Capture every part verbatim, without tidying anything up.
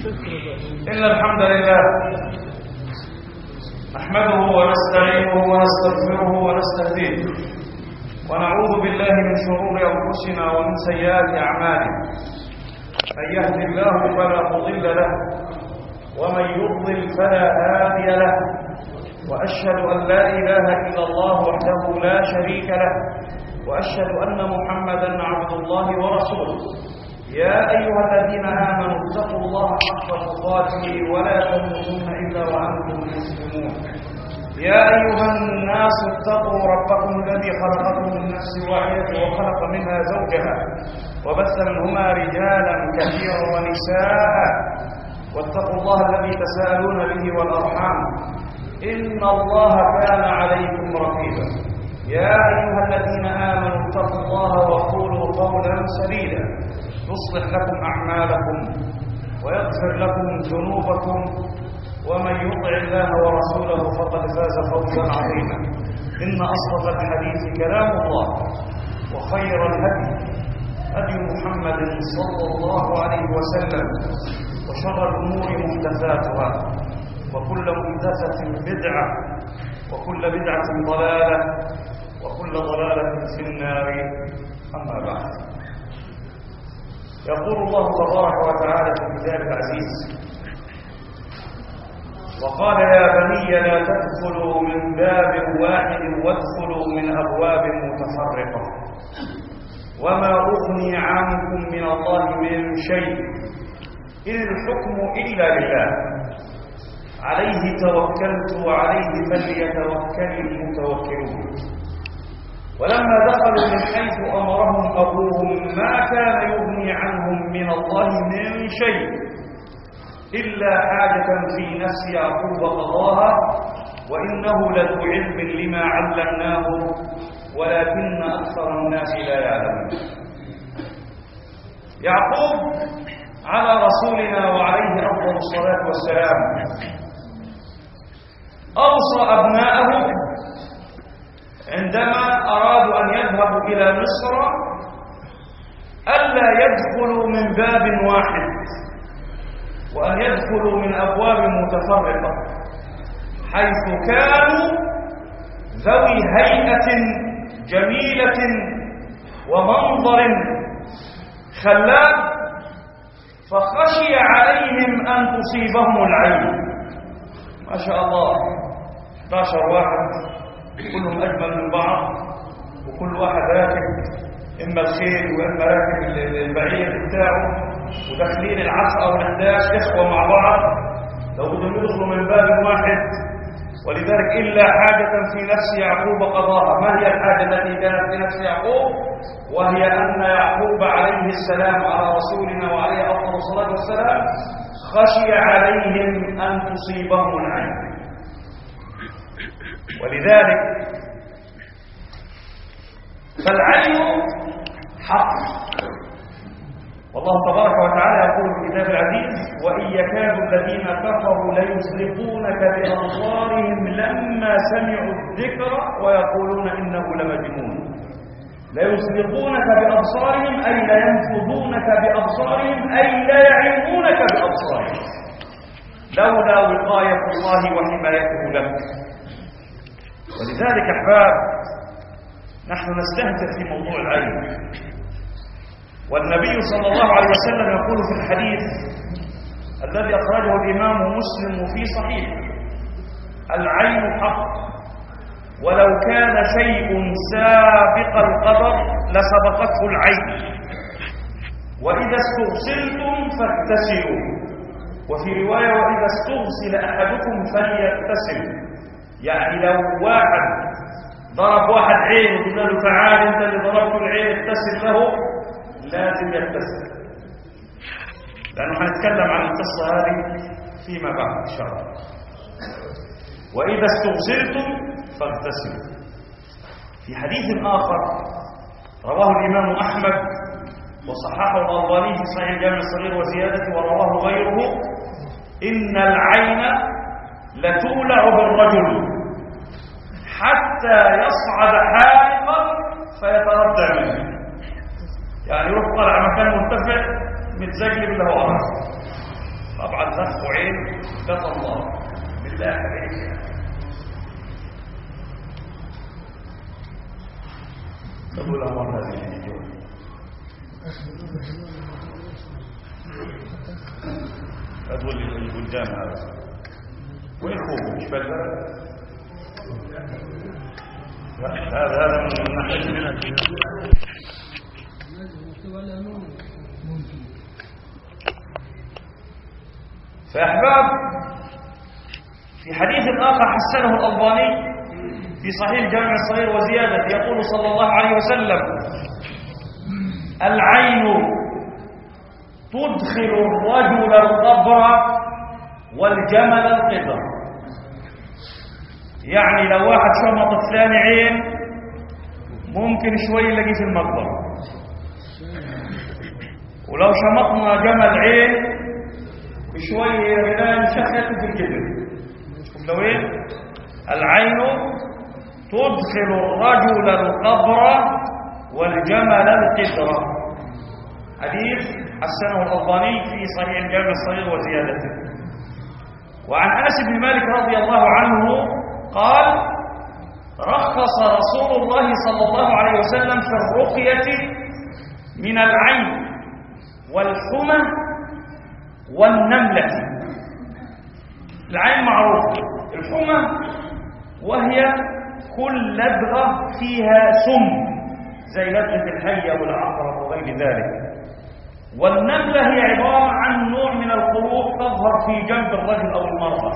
إن الحمد لله نحمده ونستعينه ونستغفره ونستهديه ونعوذ بالله من شرور أنفسنا ومن سيئات أعمالنا. من يهد الله فلا مضل له ومن يضلل فلا هادي له، وأشهد أن لا إله إلا الله وحده لا شريك له، وأشهد أن محمدا عبد الله ورسوله. يا أيها الذين آمنوا اتقوا الله حق تقاته ولا تموتن إلا وأنتم مسلمون. يا أيها الناس اتقوا ربكم الذي خلقكم من نفس واحدة وخلق منها زوجها وبث منهما رجالا كثيرا ونساء، واتقوا الله الذي تساءلون به والأرحام إن الله كان عليكم رقيبا. يا أيها الذين آمنوا اتقوا الله وقولوا قولا سديدا يصلح لكم أعمالكم ويغفر لكم ذنوبكم، ومن يطع الله ورسوله فقد فاز فوزا عظيما. إن أصدق الحديث كلام الله، وخير الهدي هدي محمد صلى الله عليه وسلم، وشر الأمور محدثاتها، وكل محدثة بدعة، وكل بدعة ضلالة، وكل ضلالة في النار. أما بعد، يقول الله تبارك وتعالى في كتابه العزيز: وقال يا بني لا تدخلوا من باب واحد وادخلوا من أبواب متفرقة وما أغني عنكم من الله من شيء إن الحكم إلا لله عليه توكلت وعليه فليتوكل المتوكلون. ولما دخلوا من حيث أمرهم أبوهم ما كان يغني عنهم من الله من شيء إلا حاجة في نفس يعقوب قضاها وإنه لذو علم لما علمناه ولكن أكثر الناس لا يعلمون. يعقوب على رسولنا وعليه أفضل الصلاة والسلام أوصى أبناءه عندما أرادوا أن يذهبوا إلى مصر ألا يدخلوا من باب واحد، وأن يدخلوا من أبواب متفرقة، حيث كانوا ذوي هيئة جميلة ومنظر خلاب، فخشي عليهم أن تصيبهم العين. ما شاء الله، احد عشر واحد كلهم أجمل من بعض، وكل واحد راكب إما الخيل وإما راكب البعير بتاعه، وداخلين العشرة أو الأحداث إخوة مع بعض، لو بدهم يدخلوا من باب واحد. ولذلك إلا حاجة في نفس يعقوب قضاها. ما هي الحاجة التي كانت في نفس يعقوب؟ وهي أن يعقوب عليه السلام على رسولنا وعليه أفضل الصلاة والسلام خشي عليهم أن تصيبهم العين. ولذلك فالعين حق، والله تبارك وتعالى يقول في كتاب العزيز: وإن يكاد الذين كفروا ليزلقونك بأبصارهم لما سمعوا الذكر ويقولون إنه لمجنون. ليزلقونك بأبصارهم أي لا ينفضونك بأبصارهم أي لا يعلمونك بأبصارهم لولا وقاية الله وحمايته لك. ولذلك أحباب، نحن نستهدف في موضوع العين. والنبي صلى الله عليه وسلم يقول في الحديث الذي أخرجه الإمام مسلم في صحيحه: العين حق، ولو كان شيء سابق القدر لسبقته العين. وإذا استغسلتم فاغتسلوا، وفي رواية: وإذا استغسل أحدكم فليغتسل. يعني لو واحد ضرب واحد عين وقلنا له تعال انت اللي ضربت العين اغتسل له، لازم يغتسل، لأنه هنتكلم عن القصة هذه فيما بعد إن شاء الله. وإذا استغسلتم فاغتسلوا. في حديث آخر رواه الإمام أحمد وصححه الألباني في صحيح الجامع الصغير وزيادته ورواه غيره: إن العين لتولع بالرجل حتى يصعد حالقا فيتردع منه. يعني يروح طالع مكان مرتفع متزجلب له أرض، طبعا نفخ عين كفى الله بالله عليك. تقول أمر هذه اليوم أقول للبلدان هذا وين خوفه مش بالبلد هذا هذا من ناحية فأحباب في حديث آخر حسنه الألباني في صحيح الجامع الصغير وزيادة يقول صلى الله عليه وسلم: العين تدخل الرجل القبر والجمل القدر. يعني لو واحد شمط فلان عين ممكن شوي يلاقيه في المقبرة، ولو شمطنا جمل عين شوي غنان شخته في الجبل. شوف لوين العين تدخل الرجل القبر والجمل القدر. حديث حسنه الألباني في صحيح الجامع الصغير وزيادته. وعن أنس بن مالك رضي الله عنه قال: رخص رسول الله صلى الله عليه وسلم في الرقية من العين والحمى والنملة. العين معروف، الحمى وهي كل لدغة فيها سم زي لدغة الحية والعقرب وغير ذلك. والنملة هي عبارة عن نوع من الخروق تظهر في جنب الرجل أو المرأة.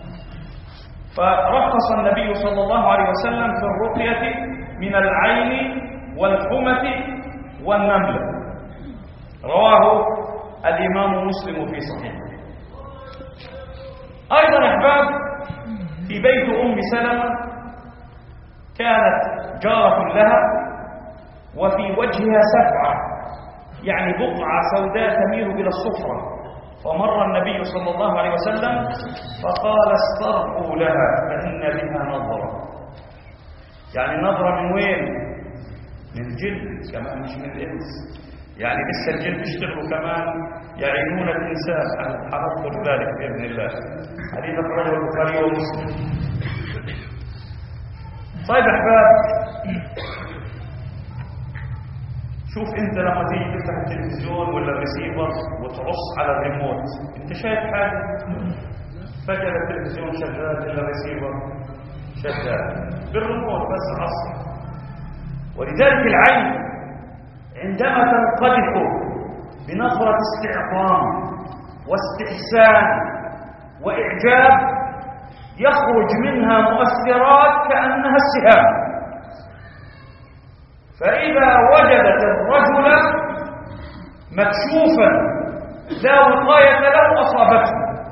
فرخص النبي صلى الله عليه وسلم في الرقية من العين والحمى والنملة. رواه الإمام مسلم في صحيحه. أيضا أحباب في بيت أم سلمة كانت جارة لها وفي وجهها سبعة، يعني بقعة سوداء تميل إلى الصفرة. فمر النبي صلى الله عليه وسلم فقال: استرقوا لها فإن بها نظرة. يعني نظرة من وين؟ من الجن كمان، مش من الإنس. يعني لسه الجن بيشتغلوا كمان يعينون الإنسان. حنذكر ذلك بإذن الله. حديث أخرجه البخاري ومسلم. طيب أحباب، شوف انت لما تيجي تفتح التلفزيون ولا الريسيفر وترص على الريموت، انت شايف حاجه؟ فجاه التلفزيون شغال ولا الريسيفر شغال بالريموت بس عصر. ولذلك العين عندما تنقذف بنظره استعظام واستحسان واعجاب يخرج منها مؤثرات كانها السهام. فإذا وجدت الرجل مكشوفا لا وقاية له أصابته،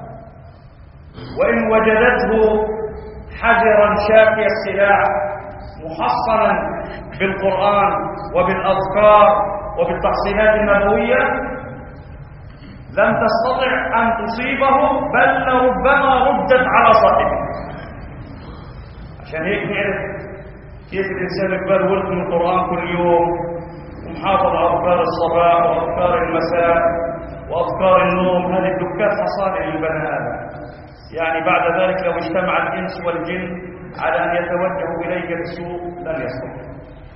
وإن وجدته حجرا شافي السلاح محصنا بالقرآن وبالأذكار وبالتحصينات النبوية لم تستطع أن تصيبه، بل ربما ردت على صاحبه. عشان هيك نعرف كيف الإنسان يقبل ورد من القرآن كل يوم ومحافظ على أذكار الصباح وأذكار المساء وأذكار النوم. هذه الدكات حصانة للبني آدم. يعني بعد ذلك لو اجتمع الإنس والجن على أن يتوجهوا إليك بسوء لن يستطيع.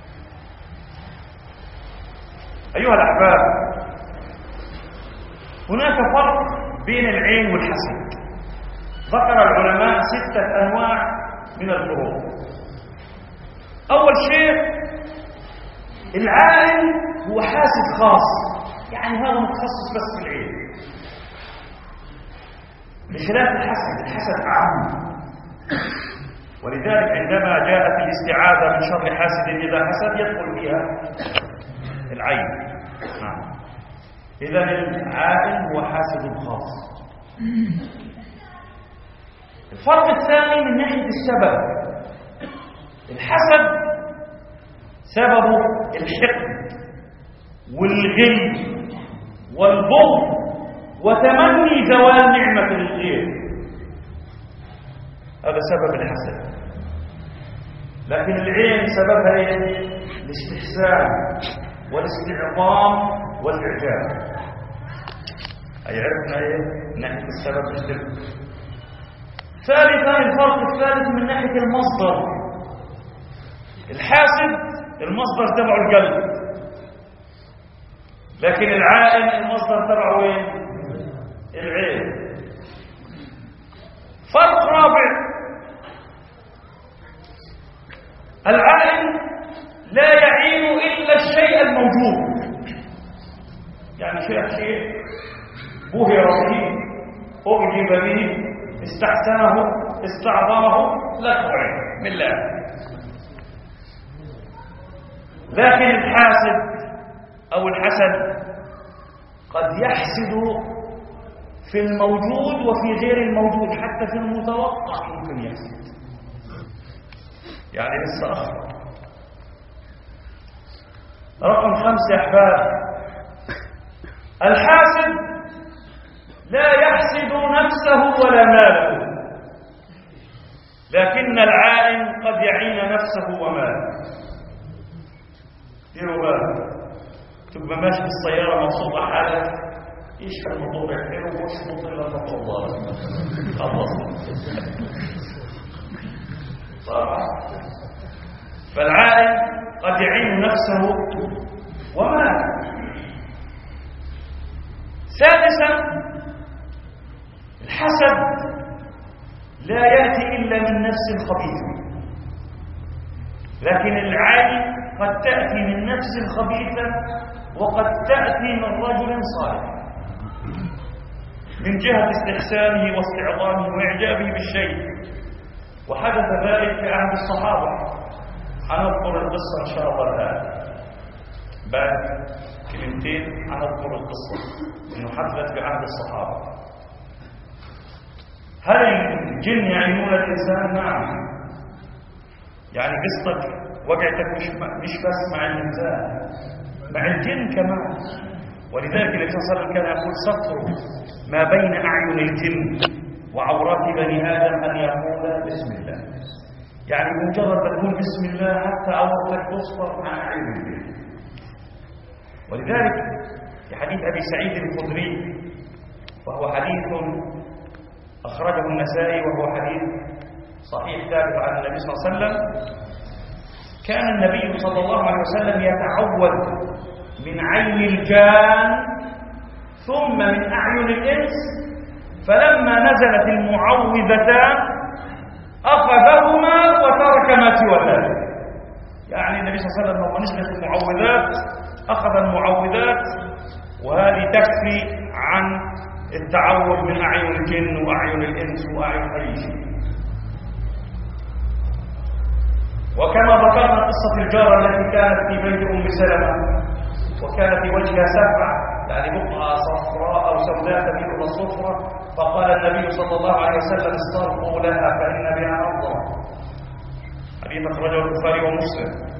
أيها الأحباب، هناك فرق بين العين والحسد. ذكر العلماء ستة أنواع من الفروق. أول شيء العائن هو حاسد خاص، يعني هذا متخصص بس في العين، بخلاف الحسد. الحسد عام. ولذلك عندما جاءت الاستعاذة من شر حاسد إذا حسد يدخل فيها العين. نعم. إذن العائن هو حاسد خاص. الفرق الثاني من ناحية السبب. الحسد سببه الحقد والغل والبغض وتمني زوال نعمة الغير. هذا سبب الحسد. لكن العين سببها الاستحسان والاستعظام والإعجاب. هيعرفنا ايه من ناحيه السبب الشرك. ثالثا الفرق الثالث من ناحيه المصدر. الحاسد المصدر تبعه القلب، لكن العائن المصدر تبعه وين؟ العين. فرق رابع، العائن لا يعين إلا الشيء الموجود، يعني شيء شيء بهر به، أعجب به، استحسنه، استعظمه، لا تعين من الله. لكن الحاسد أو الحسد قد يحسد في الموجود وفي غير الموجود، حتى في المتوقع ممكن يحسد، يعني لسه أخر. رقم خمسة يا أحباب، الحاسد لا يحسد نفسه ولا ماله، لكن العائن قد يعين نفسه وماله. ديروا بالك، تبقى ماشي بالسيارة مبسوطة حالك، يشحن الموضوع يحلو واشفط إلا الموضوع ضارب خلص طبعا. فالعائن قد يعين نفسه وماله. سادسا الحسد لا يأتي إلا من نفس خبيثة، لكن العين قد تأتي من نفس خبيثة وقد تأتي من رجل صالح، من جهة استحسانه واستعظامه وإعجابه بالشيء. وحدث ذلك في عهد الصحابة. حنذكر القصة إن شاء الله الآن بعد كلمتين، حنذكر القصة إنه حدثت في عهد الصحابة. هل الجن يعينون الإنسان؟ نعم. يعني قصتك وقعتك مش مش بس مع الإنسان، مع الجن كمان. ولذلك النبي صلى الله عليه وسلم كان يقول: ستر ما بين أعين الجن وعورات بني آدم أن يقول بسم الله. يعني مجرد تقول بسم الله حتى عورتك تصفر عن أعين الجن. ولذلك في حديث أبي سعيد الخدري، وهو حديث أخرجه النسائي وهو حديث صحيح ثابت عن النبي صلى الله عليه وسلم، كان النبي صلى الله عليه وسلم يتعوذ من عين الجان ثم من أعين الإنس، فلما نزلت المعوذتان أخذهما وترك ما سوى ذلك. يعني النبي صلى الله عليه وسلم لما نزلت المعوذات أخذ المعوذات، وهذه تكفي عن التعوذ من أعين الجن وأعين الإنس وأعين أي شيء. وكما ذكرنا قصة الجارة التي كانت في بيت أم سلمة، وكان في وجهها سبعة، يعني بقعة صفراء أو سوداء تميل إلى الصفرة، فقال النبي صلى الله عليه وسلم: استرقوا لها فإن بها نظرة. حديث أخرجه البخاري ومسلم.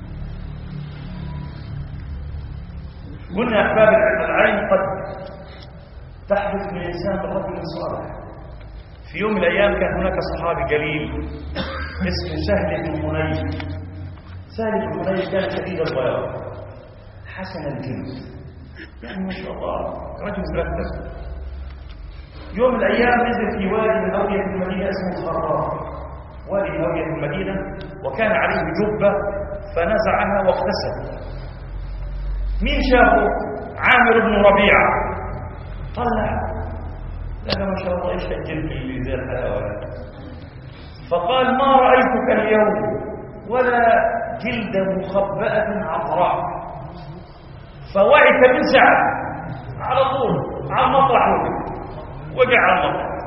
قلنا يا أحباب العين قد تحدث من إنسان برجل صالح. في يوم من الأيام كان هناك صحابي جليل اسمه سهل بن حنيف. سهل بن حنيف كان شديد البياض حسن الجلد، يعني ما شاء الله رجل مرتب. يوم من الأيام نزل في وادي من أودية المدينة اسمه الخراف، وادي من أودية المدينة، وكان عليه جبة فنزعها واغتسل. مين شافه؟ عامر بن ربيعة. طلع لأنه ما شاء الله إيش الجلد اللي زي الحلاوة. فقال: ما رأيتك اليوم ولا جلد مخبأة عطراء. فوعك من ساعة على طول على المطرح، وقع على المطرح.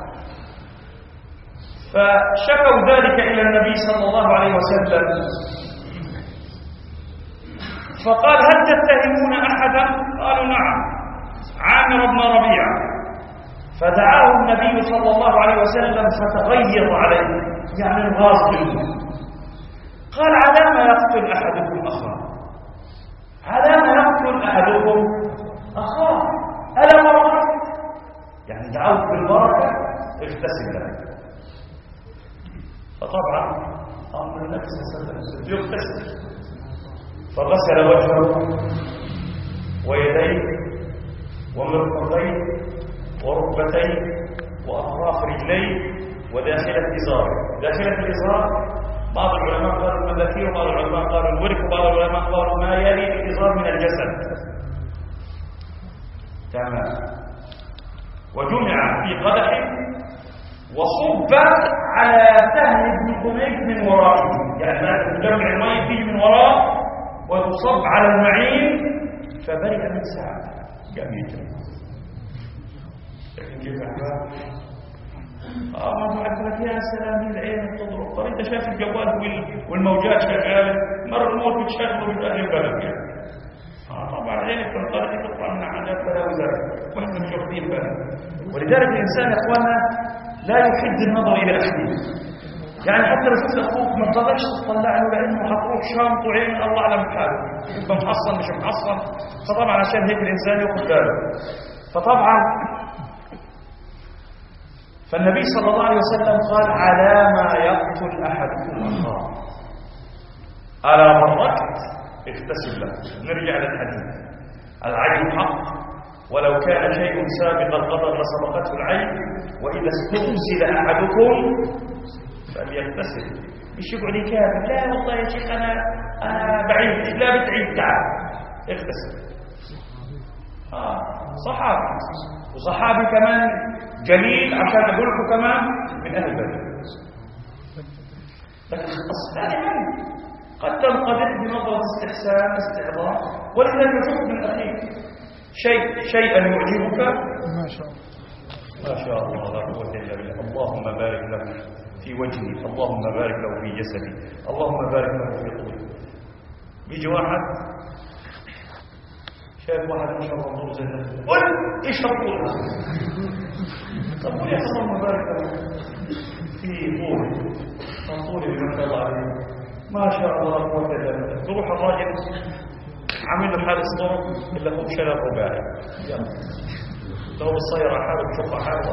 فشكوا ذلك إلى النبي صلى الله عليه وسلم، فقال: هل تتهمون أحدا؟ قالوا: نعم، عامر بن ربيعة. فدعاه النبي صلى الله عليه وسلم فتغير عليه، يعني الغاز منه. قال: على ما يقتل أحدكم أخاه؟ على ما يقتل أحدكم أخاه؟ ألا مرة؟ يعني دعوت بالبركة، اغتسل له. فطبعا أمر النبي صلى الله عليه وسلم يغتسل، فغسل وجهه ويديه ومرفقين وركبتين وأطراف رجلين وداخلة إزار. داخلة الإزار بعض العلماء قالوا المذاكير وبعض العلماء قالوا الورك وبعض العلماء قالوا ما يلي الإزار من الجسد. تمام. وجمع في قدح وصب على سهل بن حنيف من ورائه، يعني تجمع الماء فيه من وراء وتصب على المعين فبرئ من ساعة. جميل. لكن كيف أحباب؟ اه ما بعد لك يا سلام العين تضرب. طب انت شايف الجوال والموجات شغاله، مره الموت بتشغله بتاهل البلد يعني. اه طبعا عينك في القريه تطلع من عندها بلا وزاره واحنا مش واخدين بالنا. ولذلك الانسان يا اخوانا لا يحد النظر الى احد. يعني حتى لو شفت اخوك ما تقدرش تطلع له لانه هتروح شامط وعين الله اعلم بحاله، يبقى محصن مش محصن. فطبعا عشان هيك الانسان ياخذ باله. فطبعا فالنبي صلى الله عليه وسلم قال على ما يقتل أحدكم أخاه ألا مركت اغتسل له. نرجع للحديث. العين حق ولو كان شيء سابق القدر لسبقته العين، وإذا استرسل أحدكم فليغتسل. مش يقعد يكابر لا والله يا شيخ أنا أنا بعيد، لا بتعيد تعال اغتسل. آه صحابي وصحابي كمان جليل عشان أقول لكم كمان من أهل البلد. لكن الثاني قد تنقدح بنظرة استحسان استعظام، ولذلك نشوف من أخيك شيء شيئا يعجبك ما شاء الله ما شاء الله لا قوة إلا بالله. اللهم بارك له في وجهي، اللهم بارك له في جسدي، اللهم بارك له في قلبي. بيجي واحد شايف واحد ما شاء الله منظور زي ده قل ايش تقول؟ طب قول يا اخي اللهم بارك له في طول طول ما شاء الله عليه ما شاء الله لا قوه الا بالله. تروح الراجل عامل له حال صدور الا هو شلل رباعي، يلا لو بالصير على حاله بشوف حاله.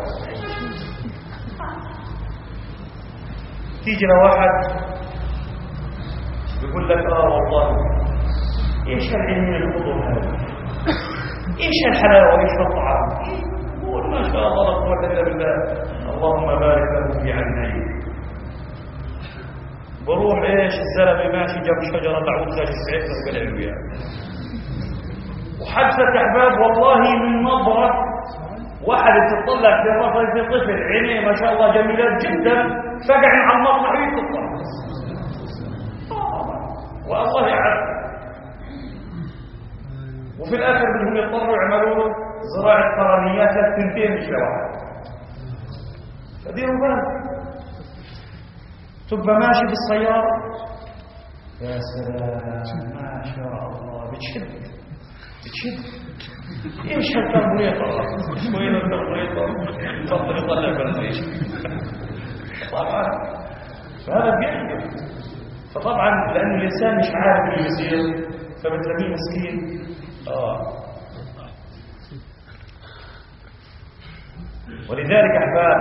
تيجي لواحد يقول لك اه والله ايش العلم الخضر هذا، ايش الحلاوه وايش الطعام، قول ما شاء الله لا قوه الا بالله اللهم بارك له في عينيه. بروح ايش الزلمه ماشي جنب شجره بعود خارج السعيد تلقى العلوية. وحدثت احباب والله من نظره واحد تطلع في راسه في طفل عينيه ما شاء الله جميلات جدا فقع على المطلع ويتطلع والله يعلم. وفي الاخر بدهم يضطروا يعملوا زراعه قرنيات للثنتين مش لواحد. فديروا بالك تبقى ماشي بالسياره يا سلام ما شاء الله بتشد بتشد ايش هالكربوريطه شويه الكربوريطه تفضل يطلع بنزين طبعا فهذا بيحكي. فطبعا لان الانسان مش عارف اللي بيصير فبتلاقيه مسكين. اه ولذلك احباب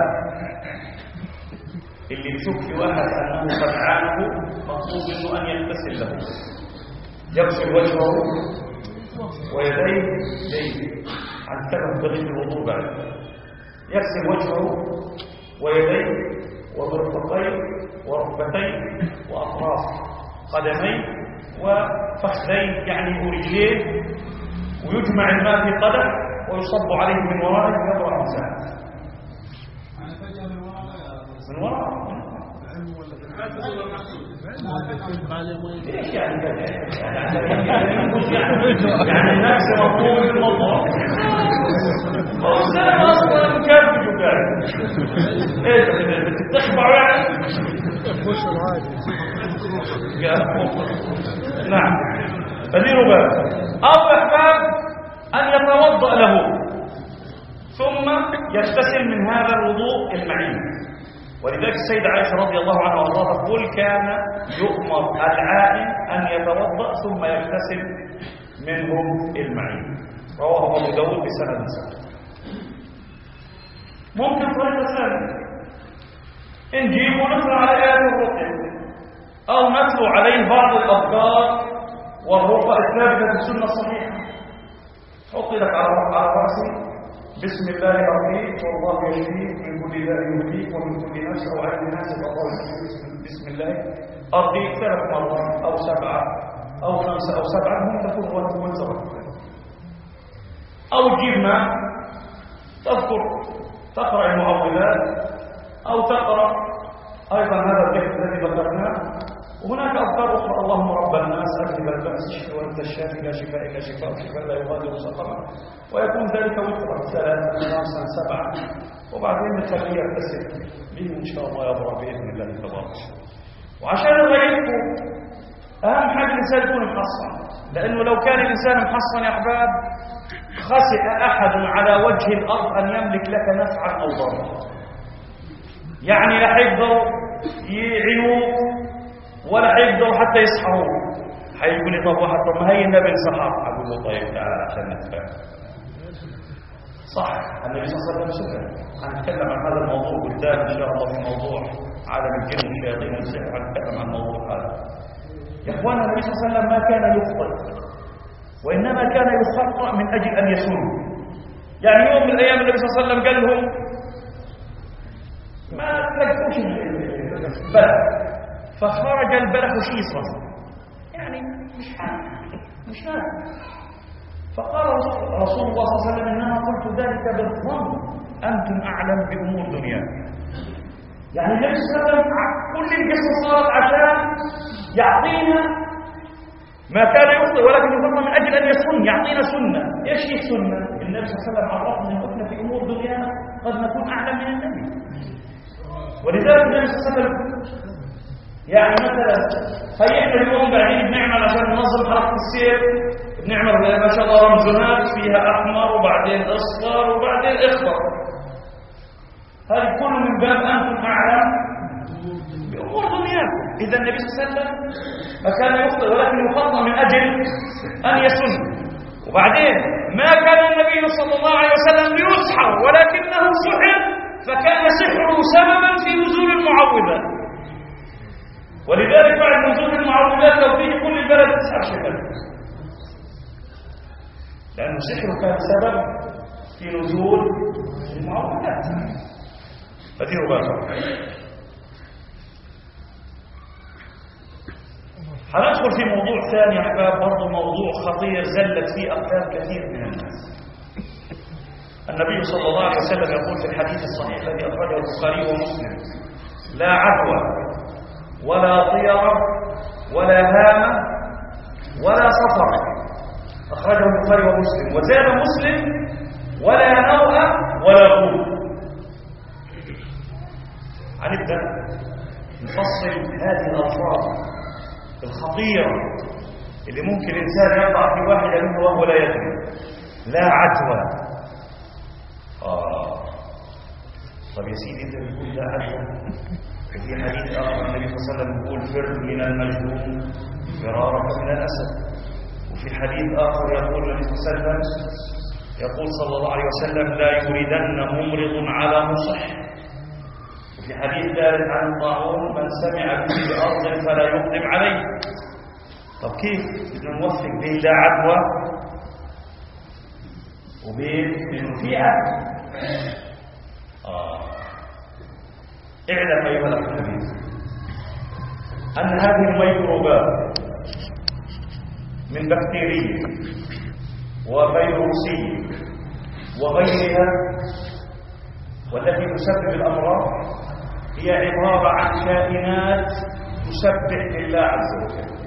اللي يشوف في واحد انه قد عانه مطلوب منه ان يغتسل له، يغسل وجهه ويديه جيد عن سبب تغيير الوضوء بعد، يغسل وجهه ويديه ومرفقيه وركبتيه واطراف قدميه وفخذيه يعني ورجليه، ويجمع الماء في قدح ويصب عليه من ورائه ويضرب مساحه من وراء. ايش يعني كذا؟ يعني نفس مطلوب الموضوع. هو السلام اصلا مكبج وكذا. ايش بتخبع يعني؟ نعم. فديروا بالك. او احباب ان يتوضا له ثم يغتسل من هذا الوضوء المعين. ولذلك السيدة عائشة رضي الله عنها وارضاها تقول كان يؤمر العائن أن يتوضأ ثم يغتسل منه المعين. رواه أبو داود بسند صحيح. ممكن طريقة ثانية نجيب ونتلو على آيات الرقية أو نتلو عليه بعض الأذكار والرقى الثابتة في السنة الصحيحة. حط لك على راسي بسم الله أرقيك والله يشفيك من كل داء يهديك ومن كل نفس أو عين ناس الله بسم الله أرقيك ثلاث مرات أو سبعة أو خمسة أو سبعة هم تكون وانت منزرك أو تجيب ماء تذكر تقرأ المعوذات أو تقرأ أيضا هذا الذكر الذي ذكرناه. وهناك أذكار أخرى اللهم رب الناس أذهب البأس اشف وأنت الشافي لا شفاء إلا شفاء شفاء لا يغادر سقما ويكون ذلك وترا ثلاثة خمسة سبعة وبعدين نخليه يبتسم به إن شاء الله يبرأ بإذن الله تبارك. وعشان نغيركم أهم حاجة الإنسان يكون محصن، لأنه لو كان الإنسان محصن يا أحباب خسئ أحد على وجه الأرض أن يملك لك نفعا أو ضرا. يعني لا حيقدروا يعينوك ولا حيقدروا حتى يسحروك. حيقول لي طب واحد طب ما هي النبي صحاب، أقول له طيب تعال عشان نتفاهم. صح النبي صلى الله عليه وسلم سئل، هنتكلم عن هذا الموضوع قدام إن شاء الله في موضوع عالم الجن والشياطين والسحر، هنتكلم عن الموضوع هذا. يا إخوانا النبي صلى الله عليه وسلم ما كان يخطئ وإنما كان يخطئ من أجل أن يسن. يعني يوم من الأيام النبي صلى الله عليه وسلم قال لهم ما تلقوش البلح، فخرج البلح شيصا يعني مش عارف مش عارف. فقال رسول الله صلى الله عليه وسلم إنما قلت ذلك بالظن أنتم أعلم بأمور دنياكم. يعني النبي صلى الله عليه وسلم كل القصة صارت عشان يعطينا ما كان يخطئ ولكن يخطئ من أجل أن يسن، يعطينا سنة. إيش هي السنة؟ النبي صلى الله عليه وسلم عرفنا أن كنا في أمور دنيانا قد نكون أعلم من النبي. ولذلك النبي صلى الله عليه وسلم يعني مثلا هيئنا اليوم قاعدين بنعمل عشان ننظم حركة السير، بنعمل ما شاء الله رمزونات فيها أحمر وبعدين أصفر وبعدين أخضر. هذه كله من باب أنتم أعلم بأمور دنياكم. إذا النبي صلى الله عليه وسلم ما كان يخطئ ولكن يخطئ من أجل أن يسن. وبعدين ما كان النبي صلى الله عليه وسلم ليسحر ولكنه سحر، فكان سحره سببا في نزول المعوذات. ولذلك بعد نزول المعوذات لو فيه كل البلد تسحر شكله، لأن سحره كان سبب في نزول المعوذات. فديروا بالكم. هندخل في موضوع ثاني يا احباب، برضه موضوع خطير زلت فيه اقدام كثير من الناس. النبي صلى الله عليه وسلم يقول في الحديث الصحيح الذي اخرجه البخاري ومسلم: لا عدوى ولا طيره ولا هامه ولا صفر. اخرجه البخاري ومسلم. وزاد مسلم: ولا نوء ولا قوت. هنبدا نفصل هذه الالفاظ الخطيرة اللي ممكن الإنسان يقع في واحدة منه وهو لا يدري. لا عدوى. آه طب يا سيدي أنت بتقول لا عدوى، وفي حديث آخر النبي صلى الله عليه وسلم يقول: فر من المجنون فرارك من الأسد. وفي حديث آخر يقول النبي صلى الله عليه وسلم يقول صلى الله عليه وسلم: لا يريدن ممرض على مصح. في حديث ثالث عن الطاعون: من سمع به بأرض فلا يقدم عليه. طب كيف بدنا نوفق بين لا عدوى وبين انه في عدوى؟ اه اعلم ايها الاخ الحبيب ان هذه الميكروبات من بكتيريا وفيروسيه وغيرها والتي تسبب الامراض هي عبارة عن كائنات تسبح لله عز وجل،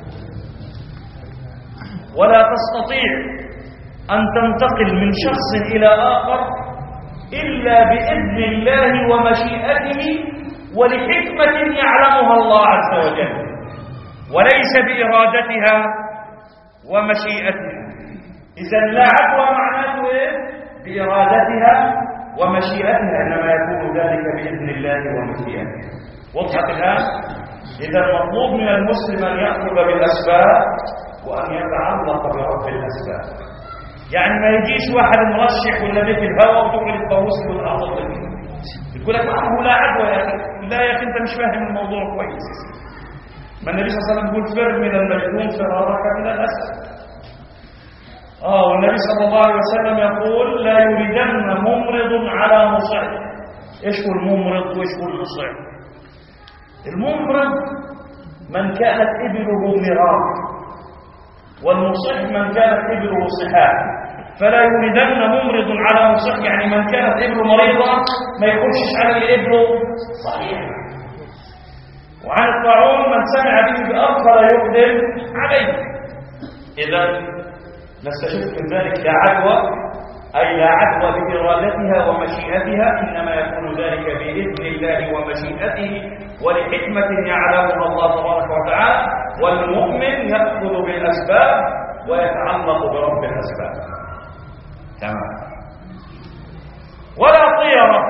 ولا تستطيع أن تنتقل من شخص إلى آخر إلا بإذن الله ومشيئته ولحكمة يعلمها الله عز وجل، وليس بإرادتها ومشيئتها. إذن لا عدوى معناته إيه؟ بإرادتها ومشيئتها، إنما يكون ذلك بإذن الله ومشيئته. وضحت الآن؟ إذا المطلوب من المسلم أن يأخذ بالأسباب وأن يتعلق برب الأسباب. يعني ما يجيش واحد مرشح ولا في الهواء وتقول الطاووس والأرض تقول لك ما هو لا عدوى يا أخي. لا يا أخي أنت مش فاهم الموضوع كويس. ما النبي صلى الله عليه وسلم يقول: فر من المجنون فرارك من الأسد. اه والنبي صلى الله عليه وسلم يقول لا يريدن ممرض على مصح. ايش هو الممرض وايش هو المصح؟ الممرض من كانت ابله مرار، والمصح من كانت ابله صحاح. فلا يريدن ممرض على مصح، يعني من كانت ابله مريضه ما يخشش على الابل صحيح. وعن الطاعون من سمع به بأرض فلا يقدم عليه. اذا نستشف من ذلك لا عدوى، أي لا عدوى بإرادتها ومشيئتها، إنما يكون ذلك بإذن الله ومشيئته ولحكمة يعلمها الله تبارك وتعالى. والمؤمن يأخذ بالأسباب ويتعلق برب الأسباب. تمام. ولا طيرة.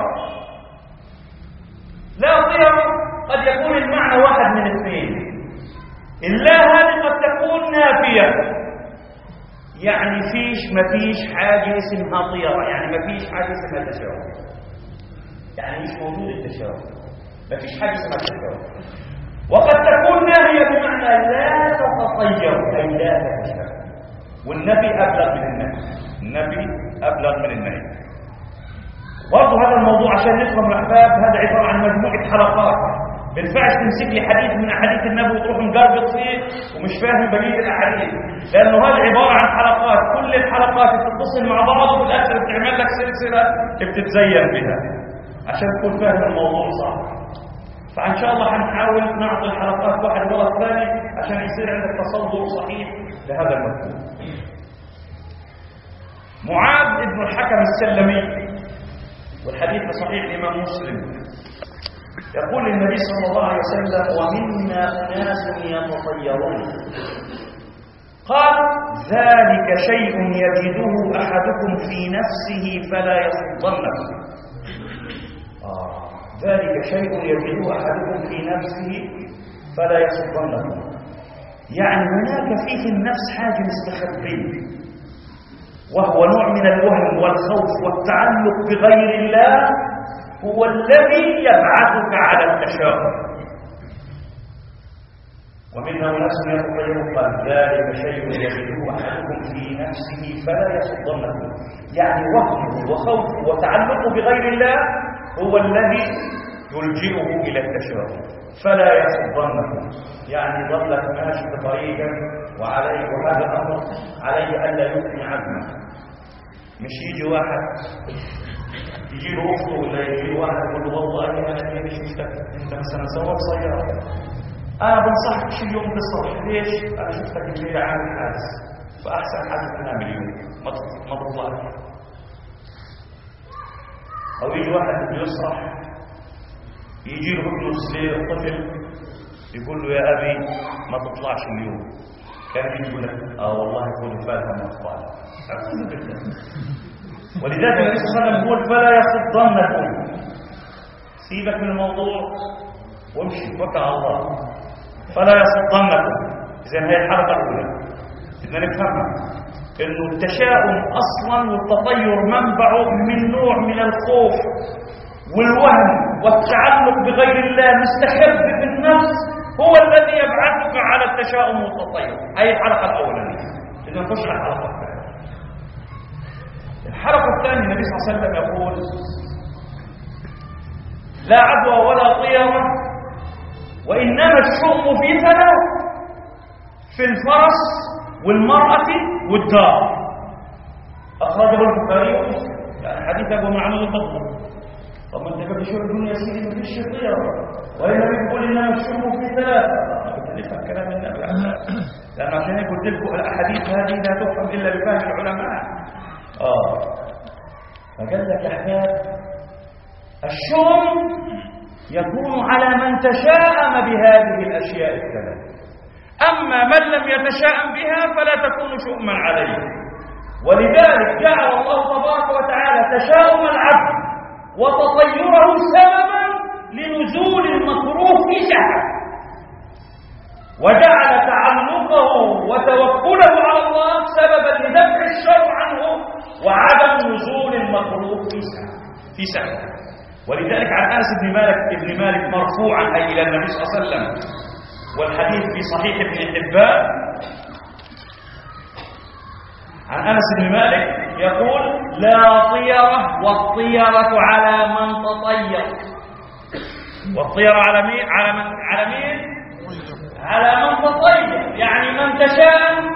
لا طيرة قد يكون المعنى واحد من اثنين. اللا هذه قد تكون نافية، يعني فيش مفيش حاجة اسمها طيرة، يعني مفيش حاجة اسمها تشاؤم، يعني مش موجود التشاؤم، مفيش حاجة اسمها تشاؤم. وقد تكون ناهية بمعنى لا تتطير، أي لا تتشاؤم. والنبي أبلغ من النهي، النبي أبلغ من النهي. برضه هذا الموضوع عشان نفهم الأحباب، هذا عبارة عن مجموعة حلقات. ما ينفعش تمسك لي حديث من احاديث النبي وتروح مقربط فيه ومش فاهم بقيه الاحاديث، لانه هذا عباره عن حلقات، كل الحلقات بتتصل مع بعض وفي الاخر بتعمل لك سلسله بتتزين بها عشان تكون فاهم الموضوع صح. فان شاء الله حنحاول نعطي الحلقات واحد ورا الثاني عشان يصير عندك تصور صحيح لهذا المفهوم. معاذ بن الحكم السلمي، والحديث صحيح الامام مسلم، يقول النبي صلى الله عليه وسلم: ومنا أناس يتطيرون. قال: ذلك شيء يجده أحدكم في نفسه فلا يصدنكم. آه. ذلك شيء يجده أحدكم في نفسه فلا يصدنكم، يعني هناك فيه النفس حاجة مستخبية، وهو نوع من الوهم والخوف والتعلق بغير الله، هو الذي يبعثك على التشاؤم. ومنها ناس يتطيرون، قال: ذلك شيء يجده احدكم في نفسه فلا يصدنكم، يعني وهمه وخوفه وتعلقه بغير الله هو الذي يلجئه الى التشاؤم. فلا يصدنكم، يعني ظلك ماشي بطريقه وعليه، وهذا الامر عليه الا يثني عزمه. مش يجي واحد يجي له اخته ولا يجي له واحد يقول له: والله انا ليه شفتك انت مثلا سوق سياره، انا بنصحك شي اليوم بالصبح، ليش؟ انا شفتك الليله عامل حادث، فاحسن حادث تنام اليوم ما ما تطلعش. او يجي واحد بده يسرح، يجي له ابنه صغير طفل يقول له: يا ابي ما تطلعش اليوم، كان يقول لك: اه والله يكون فاتها من اطفال. اعوذ بالله. ولذلك النبي صلى الله عليه وسلم يقول: فلا يصدنكم، سيبك من الموضوع وامشي وكل على الله. فلا يصدنكم. زي ما هي الحلقه الاولى بدنا نفهمها انه التشاؤم اصلا والتطير منبعه من نوع من الخوف والوهم والتعلق بغير الله مستخبي في النفس، هو الذي يبعثك على التشاؤم والتطير. هي الحلقه الاولى. بدنا نخش على الحلقه الثانيه. الحلقة الثانية النبي صلى الله عليه وسلم يقول: لا عدوى ولا طيرة، وإنما الشؤم في ثلاث: في الفرس والمرأة والدار. أخرجه البخاري ومسلم. يعني حديث أبو معمر الضبط. طب ما أنت قبل شوي الدنيا سيدي ما فيش طيرة، والنبي يقول إنما الشؤم في ثلاث. نفهم كلام النبي، لأن عشان هيك قلت لكم الأحاديث هذه لا تفهم إلا بفهم العلماء. آه فقال لك يا أحباب: الشؤم يكون على من تشاءم بهذه الأشياء الثلاث، أما من لم يتشاءم بها فلا تكون شؤما عليه. ولذلك جعل الله تبارك وتعالى تشاؤم العبد وتطيره سببا لنزول المكروه في شهوة، وجعل تعلقه وتوكله على الله سببا لدفع الشر عنه وعدم نزول المكروه في سهل في سهل. ولذلك عن انس بن مالك ابن مالك مرفوعا اي الى النبي صلى الله عليه وسلم، والحديث في صحيح ابن حبان، عن أنس بن مالك يقول: لا طيرة، والطيرة على من تطير. والطيرة على مين؟ على من؟ على مين؟ على من تطير، يعني من تشاء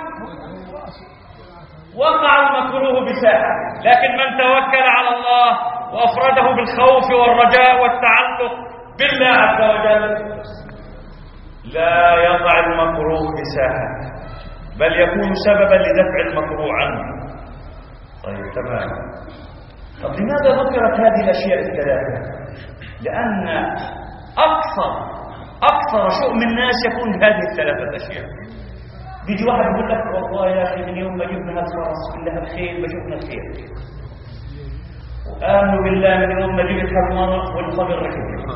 وقع المكروه بساحة. لكن من توكل على الله وأفرده بالخوف والرجاء والتعلق بالله عز وجل لا يقع المكروه بساحة، بل يكون سببا لدفع المكروه عنه. طيب تمام. طب لماذا ذكرت هذه الأشياء الثلاثة؟ لأن أكثر أكثر شؤم الناس يكون بهذه الثلاثة أشياء. بيجي واحد يقول لك: والله يا أخي من يوم ما جبنا هالفرس كلها الخير ما شفنا الخير، وآمنوا بالله من يوم ما جبت هالمرض والخبر ركب.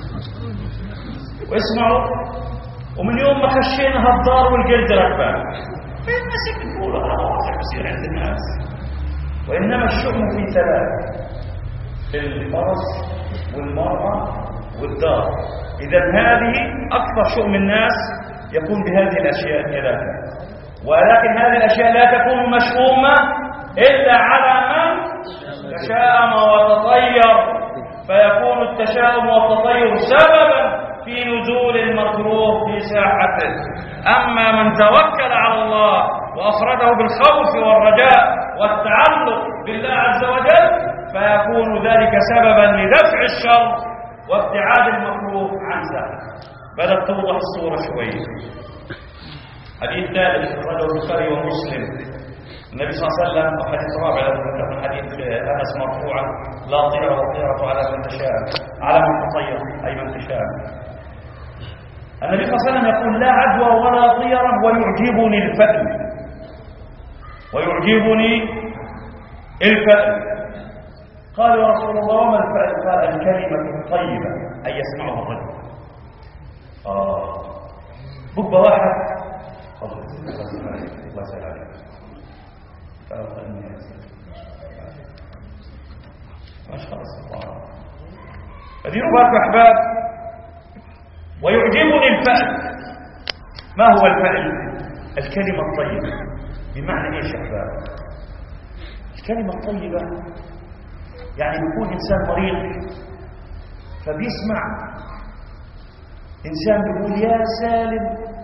واسمعوا، ومن يوم ما خشينا هالدار والجلد ركبان. فين الناس يقولوا هذا واضح بصير عند الناس؟ وإنما الشؤم في ثلاث: الفرس والمرأة والدار. إذا هذه أكثر شؤم الناس يكون بهذه الأشياء الثلاثة. ولكن هذه الأشياء لا تكون مشؤومة إلا على من تشاءم وتطير، فيكون التشاؤم والتطير سببا في نزول المكروه في ساحته. أما من توكل على الله وأفرده بالخوف والرجاء والتعلق بالله عز وجل فيكون ذلك سببا لدفع الشر وابتعاد المكروه عن ساحته. بدأت توضح الصورة شوية. حديث ثالث أخرجه البخاري ومسلم، النبي صلى الله عليه وسلم، وحديث رابع من حديث أنس مرفوعا: لا طيرة والطيرة على من تشاء، على من تطير أي من تشاء. النبي صلى الله عليه وسلم يقول: لا عدوى ولا طيرة ويعجبني الفأل، ويعجبني الفأل. قال: يا رسول الله وما الفأل؟ قال: الكلمة الطيبة أي يسمعها الرجل. آه بقى واحد الله يسلمك الله يسلمك عليك ما شاء الله. فديروا بالكم يا احباب. ويعجبني الفأل. ما هو الفأل؟ الكلمة الطيبة. بمعنى ايش يا احباب؟ الكلمة الطيبة يعني بيكون انسان مريض فبيسمع إنسان بيقول: يا سالم،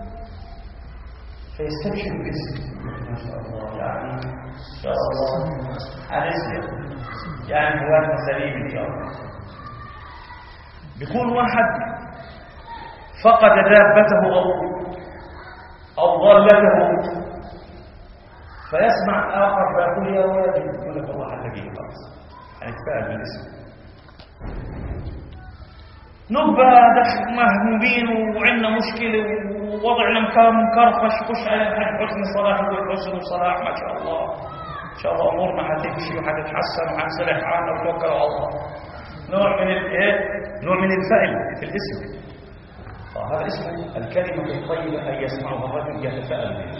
فيستبشر باسم. ما شاء الله، يعني إن شاء الله هنسلم، يعني جواتنا سليم إن شاء الله. بيكون واحد فقد دابته أو أو ضلته فيسمع آخر فيقول: يا ولدي، يقول لك: والله حتلاقيه خلاص، هنتفاعل بالاسم. نبقى مهمومين وعندنا مشكلة ووضعنا مكرفش، خش على الحج حسن الصلاح يقول حسن الصلاح ما شاء الله، إن شاء الله أمورنا حتمشي وحتتحسن وحنصلح حالنا وتوكل على الله. نوع من الإيه؟ نوع من الفأل في الاسم. هذا اسمه الكلمة الطيبة أن يسمعها الرجل يتفأل بها.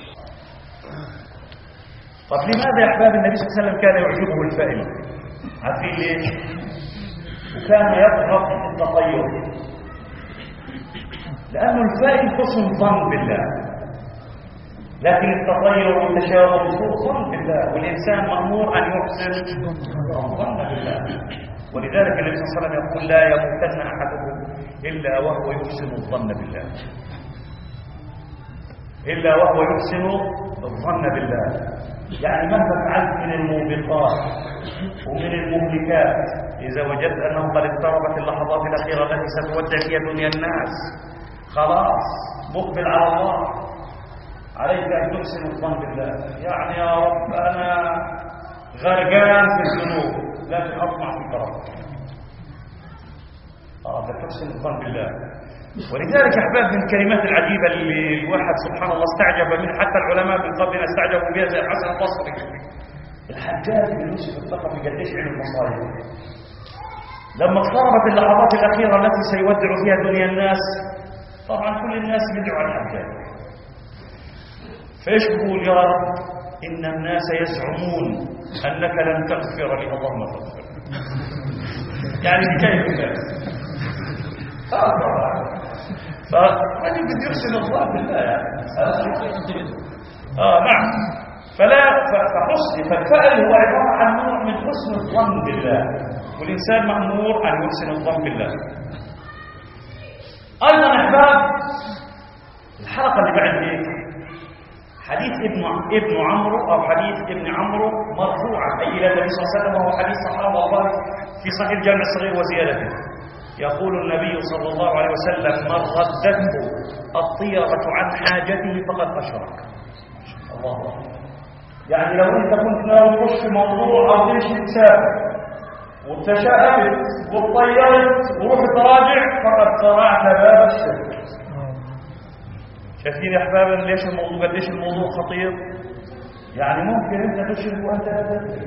طب لماذا يا أحباب النبي صلى الله عليه وسلم كان يعجبه الفأل؟ عارفين ليش؟ وكان يضغط في التطير، لأنه الفائل حسن ظن بالله، لكن التطير والتشاؤم سوء ظن بالله، والإنسان مأمور أن يحسن الظن بالله. ولذلك النبي صلى الله عليه وسلم يقول: لا يموتن أحدكم إلا وهو يحسن الظن بالله، إلا وهو يحسن الظن بالله. يعني مهما فعلت من الموبقات ومن المهلكات، إذا وجدت أنه قد اقتربت اللحظات الأخيرة التي ستودع فيها دنيا الناس، خلاص مقبل على الله، عليك أن تحسن الظن بالله. يعني يا رب أنا غرقان في الذنوب لكن أطمع في كرمك. آه تحسن الظن بالله. ولذلك يا أحباب من الكلمات العجيبة اللي الواحد سبحان الله استعجب منها، حتى العلماء من قبلنا استعجبوا بها زي الحسن البصري. الحجاج بن يوسف الثقفي قديش علم المصائب. لما اقتربت اللحظات الأخيرة التي سيودع فيها دنيا الناس، طبعا كل الناس يدعوا على الحجاج. فايش بيقول؟ يا رب إن الناس يزعمون أنك لن تغفر لي، اللهم فاغفر. يعني كيف الناس؟ اه طبعا. فهذه بده يحسن الظن بالله يعني. اه نعم. فلا فحسن فالفعل هو عبارة عن نوع من حسن الظن بالله، والإنسان مأمور أن يحسن الظن بالله. أيضا أحباب الحلقة اللي بعد هيك حديث ابن ابن عمرو أو حديث ابن عمرو مرفوعا أي إلى النبي صلى الله عليه وسلم، وهو حديث صحابة الله في صحيح الجامع الصغير وزيادته. يقول النبي صلى الله عليه وسلم: من ردته الطيرة عن حاجته فقد أشرك. الله أكبر. يعني لو أنت كنت ناوي تخش في موضوع أو تمشي تسافر وتشاءمت وطيرت ورحت تراجع فقد صرعت باب الشرك. شايفين يا احباب ليش الموضوع قديش الموضوع خطير؟ يعني ممكن انت تشرك وانت لا تدري.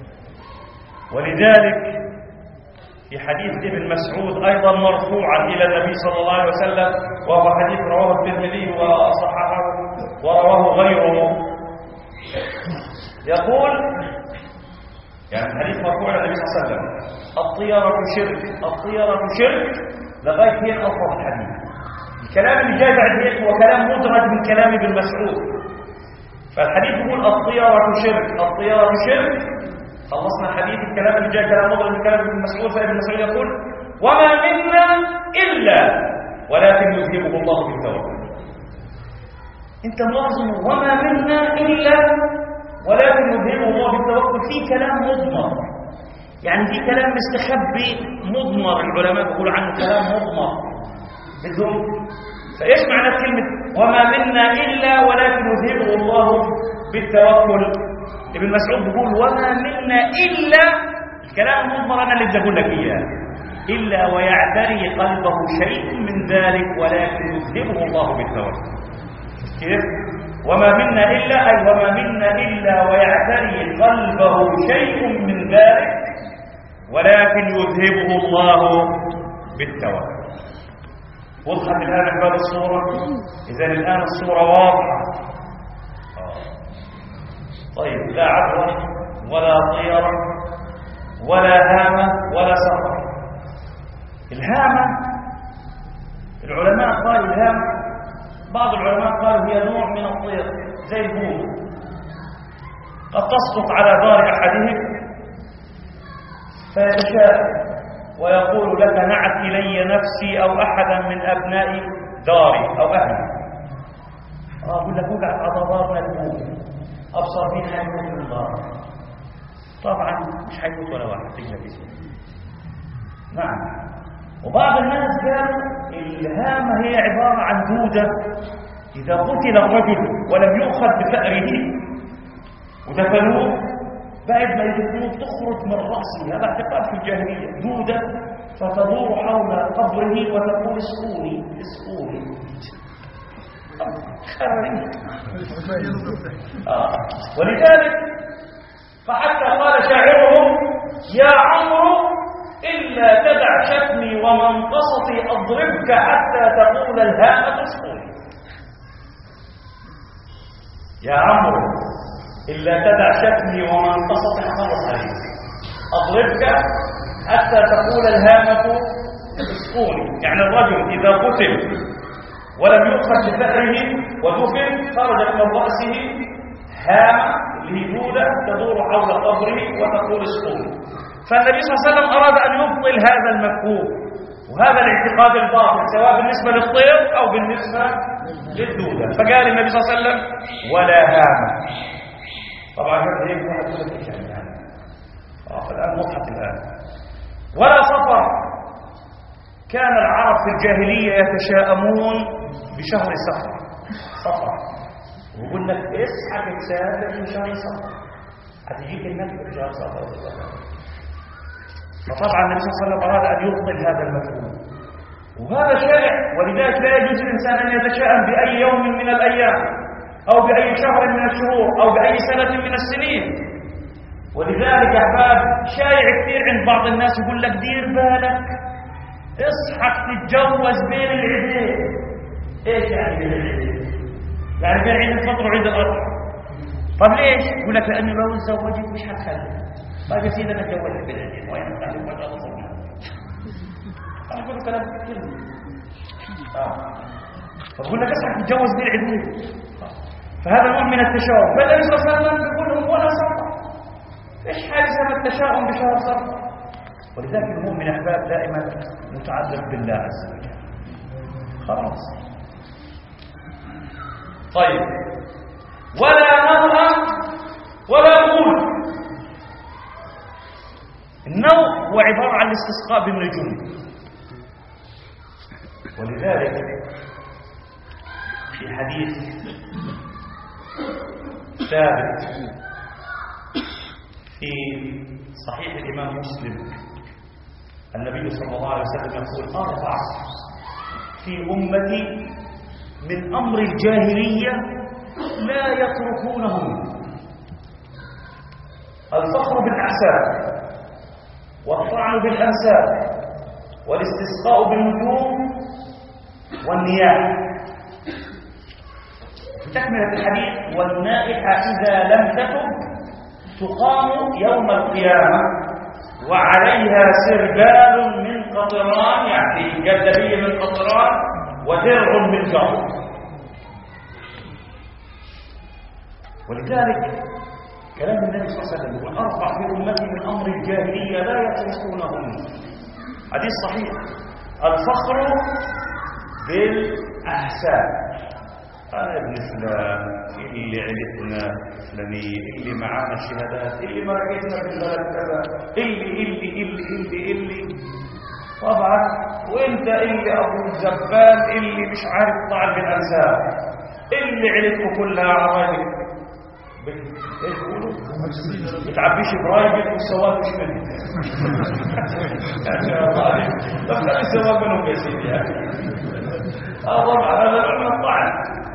ولذلك في حديث ابن مسعود ايضا مرفوعا الى النبي صلى الله عليه وسلم، وهو حديث رواه الترمذي وصححه ورواه غيره، يقول يعني الحديث مرفوع الى النبي صلى الله عليه وسلم: الطيرة شرك، الطيرة شرك، لغايه هيك الفاظ الحديث. الكلام اللي جاي بعد هيك هو كلام مدرج من كلام ابن مسعود. فالحديث يقول الطيرة شرك، الطيرة شرك، خلصنا الحديث. الكلام اللي جاي كلام مدرج من كلام ابن مسعود. فابن مسعود يقول: وما منا إلا ولكن يذهبه الله بالتوكل. انت ملاحظ وما منا إلا ولكن يذهبه الله بالتوكل، في كلام مضمر، يعني في كلام مستخبي مضمر، العلماء بيقولوا عنه كلام مضمر بدون. فايش معنى كلمه وما منا الا ولكن يذهبه الله بالتوكل؟ ابن مسعود بيقول: وما منا الا، الكلام المضمر انا اللي بدي اقول لك اياه، الا ويعتري قلبه شيء من ذلك ولكن يذهبه الله بالتوكل. كيف؟ وما منا الا اي وما منا الا ويعتري قلبه شيء من ذلك ولكن يذهبه الله بالتوكل. وضحت الآن أحباب الصورة؟ إذا الآن الصورة واضحة. طيب، لا عدوى ولا طيرة ولا هامة ولا سفر. الهامة العلماء قالوا الهامة، بعض العلماء قالوا هي نوع من الطير زي البوم، قد تسقط على دار أحدهم فيتشاءم ويقول لك: نعت إلي نفسي أو أحدا من أبناء داري أو أهلي. أقول لك: وقعت على دارنا البوم، أبصر فيها يموت من الدار. طبعا مش حيموت ولا واحد، تجنب اسمه. نعم. وبعض الناس قالوا الهامة هي عبارة عن دودة إذا قتل الرجل ولم يؤخذ بثأره ودفنوه، بعد ما يدفنوه تخرج من رأسه، هذا اعتقاد في الجاهلية، دودة فتدور حول قبره وتقول: اسقوني اسقوني. آه. ولذلك فحتى قال شاعرهم: يا عمرو إلا تدع شتمي ومنقصتي أضربك حتى تقول الهامة اسقوني. يا عمرو إلا تدع شتمي ومنقصتي أضربك حتى تقول الهامة اسقوني. يعني الرجل إذا قتل ولم يؤخذ بثأره ودفن خرجت من رأسه هامة اللي هي دودة تدور حول قبره وتقول اسقوني. فالنبي صلى الله عليه وسلم أراد أن يبطل هذا المفهوم وهذا الاعتقاد الباطل، سواء بالنسبة للطير أو بالنسبة للدودة. فقال النبي صلى الله عليه وسلم: ولا هامة. طبعا هذا هيك واحد يقول لك: ايش يعني هامة؟ اه الآن وضحت الآن. ولا سفر. كان العرب في الجاهلية يتشاءمون بشهر سفر سفر ويقول لك: اسحب تسافر في شهر سفر، هتجيك النكبة في شهر سفر. فطبعا النبي صلى الله عليه وسلم أراد أن يبطل هذا المفهوم، وهذا شائع. ولذلك لا يجوز للإنسان أن يتشاءم بأي يوم من الأيام أو بأي شهر من الشهور أو بأي سنة من السنين. ولذلك يا أحباب شائع كثير عند بعض الناس يقول لك: دير بالك، اصحك تتجوز بين العيدين. ايش يعني بين العيدين؟ يعني بين عيد الفطر وعيد الأضحى. طب ليش؟ يقول لك: لأنه لو تزوجت مش هتخلف. طيب يا سيدي أنا اتجوزت بين العيدين، وين هتخلف وين هتصل؟ أنا أقول له كلام كلمة. آه. فبقول لك: اصحك تتجوز بين العيدين. فهذا نوع من التشاؤم. فالنبي صلى الله عليه وسلم يقول لهم ولا صفر، ايش حاجه اسمها التشاؤم بشهر صفر؟ ولذلك المؤمن احباب دائما متعلق بالله عز وجل. خلاص. طيب، ولا نوء ولا غول. النوء هو عباره عن الاستسقاء بالنجوم، ولذلك في حديث ثابت في صحيح الإمام مسلم النبي صلى الله عليه وسلم يقول أربع في أمتي من أمر الجاهلية لا يتركونهم: الفخر بالأحساب، والطعن بالأنساب، والاستسقاء بالنجوم، والنياحة. في تكملة الحديث: والنائحة إذا لم تتب تقام يوم القيامة وعليها سربال من قطران، يعني جلبية من قطران، ودرع من جرب. ولذلك كلام النبي صلى الله عليه وسلم: والأربع في أمتي من أمر الجاهلية لا يتركونهم. حديث صحيح. الفخر بالأحساب، أنا ابن فلان، اللي عيلتنا فلانية، اللي معانا الشهادات، اللي مرقتنا في البلد كذا، اللي اللي اللي اللي اللي طبعا، وانت اللي أبو الزبال، اللي مش عارف طعن بالأنساب، اللي عيلتكم كلها عرايبك. ايش بيقولوا؟ بتعبيش برايبك والسواد مش منك. يا الله، طب خلي السواد منهم يا سيدي يعني. اه طبعا هذا نوع من الطعن.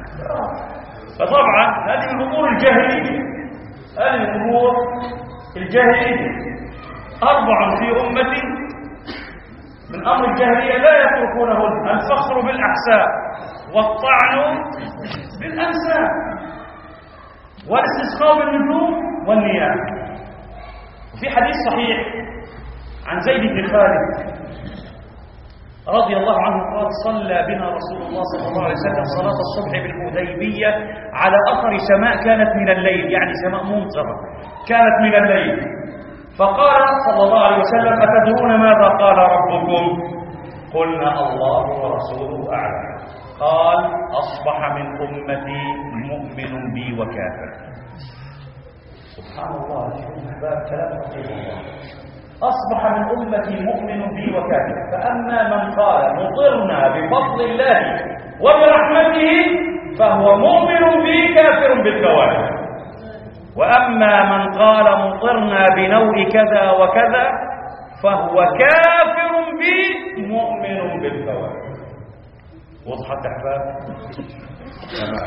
فطبعا هذه الامور الجاهليه، هذه الامور الجاهليه. اربع في امتي من امر الجاهليه لا يتركونهن: الفخر بالاحساب، والطعن بالانساب، والاستسقاء بالنجوم، والنياحه. وفي حديث صحيح عن زيد بن خالد رضي الله عنه قال: صلى بنا رسول الله صلى الله عليه وسلم صلاة الصبح بالحديبية على أثر سماء كانت من الليل، يعني سماء ممطرة كانت من الليل. فقال صلى الله عليه وسلم: أتدرون ماذا قال ربكم؟ قلنا: الله ورسوله أعلم. قال: أصبح من أمتي مؤمن بي وكافر. سبحان الله، شوف أحباب كلام رسول الله. أصبح من أمتي مؤمن بي وكافر. فأما من قال مطرنا بفضل الله وبرحمته فهو مؤمن بي كافر بالكواكب، وأما من قال مطرنا بنوء كذا وكذا فهو كافر بي مؤمن بالكواكب. وضحت أحباب؟ تمام.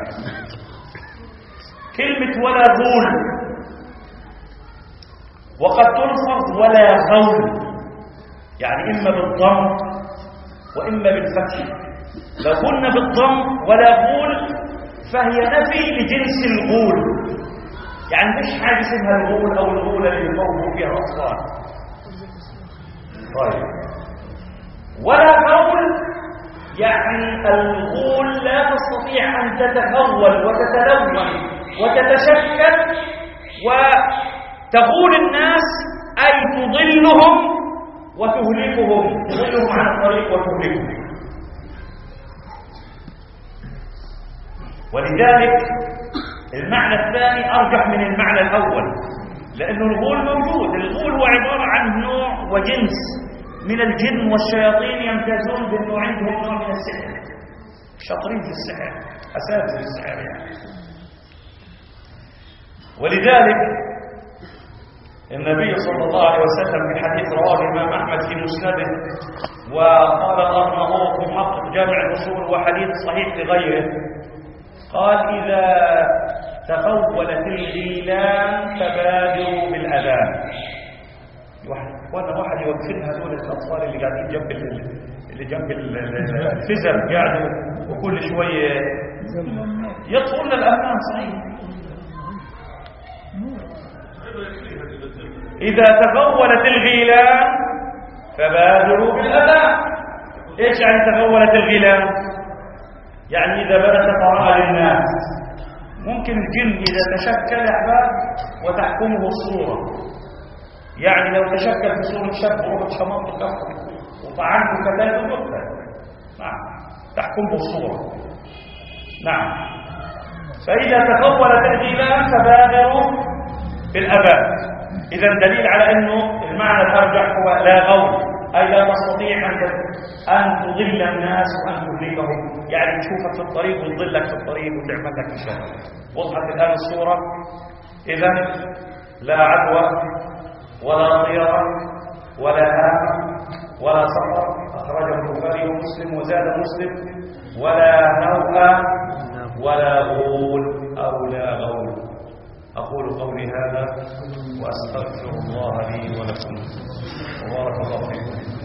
كلمة ولا غول وقد تلفظ ولا غول، يعني إما بالضم وإما بالفتح. لو قلنا بالضم ولا غول فهي نفي لجنس الغول، يعني مش حاجة اسمها الغول أو الغولة اللي يطوفوا فيها الأطفال. طيب، ولا غول يعني الغول لا تستطيع أن تتغول وتتلون وتتشكل وتغول الناس، أي تضلهم وتهلكهم، تضلهم عن الطريق وتهلكهم. ولذلك المعنى الثاني أرجح من المعنى الأول، لأن الغول موجود. الغول هو عبارة عن نوع وجنس من الجن والشياطين يمتازون بأنه عندهم نوع من السحر، شاطرين في السحر، أساتذة السحر يعني. ولذلك النبي صلى الله عليه وسلم في حديث رواه الإمام أحمد في مسنده، وقال الأرناؤوط محقق جامع الأصول وحديث صحيح لغيره، قال: إذا تغولت الغيلان فبادروا بالأذان. وانا واحد يوقفنا هذول الاطفال اللي قاعدين جنب اللي جنب الفزر قاعدوا وكل شويه يطفون الاذان. صحيح، اذا تغولت الغيلان فبادروا بالاذان. ايش يعني تغولت الغيلان؟ يعني اذا بدات تقرا للناس ممكن الجن إذا تشكل يا أحباب وتحكمه الصورة، يعني لو تشكل في صورة شاب روح شمط كفر وطعنه كذلك يقتل. نعم تحكمه الصورة. نعم. فإذا تطول تأجيلا فبادروا بالأباء. إذا دليل على أنه المعنى الأرجح هو لا غول، أي لا تستطيع أن أن تضل الناس وأن تهلكهم، يعني تشوفك في الطريق وتضلك في الطريق وتعمل لك مشاكل. وضحت الآن الصورة؟ إذا لا عدوى ولا طيرة ولا هام ولا سفر، أخرجه البخاري ومسلم وزاد مسلم، ولا نوء ولا غول أو لا غول. أقول قولي هذا وأستغفر الله لي ولكم وبارك الله فيكم.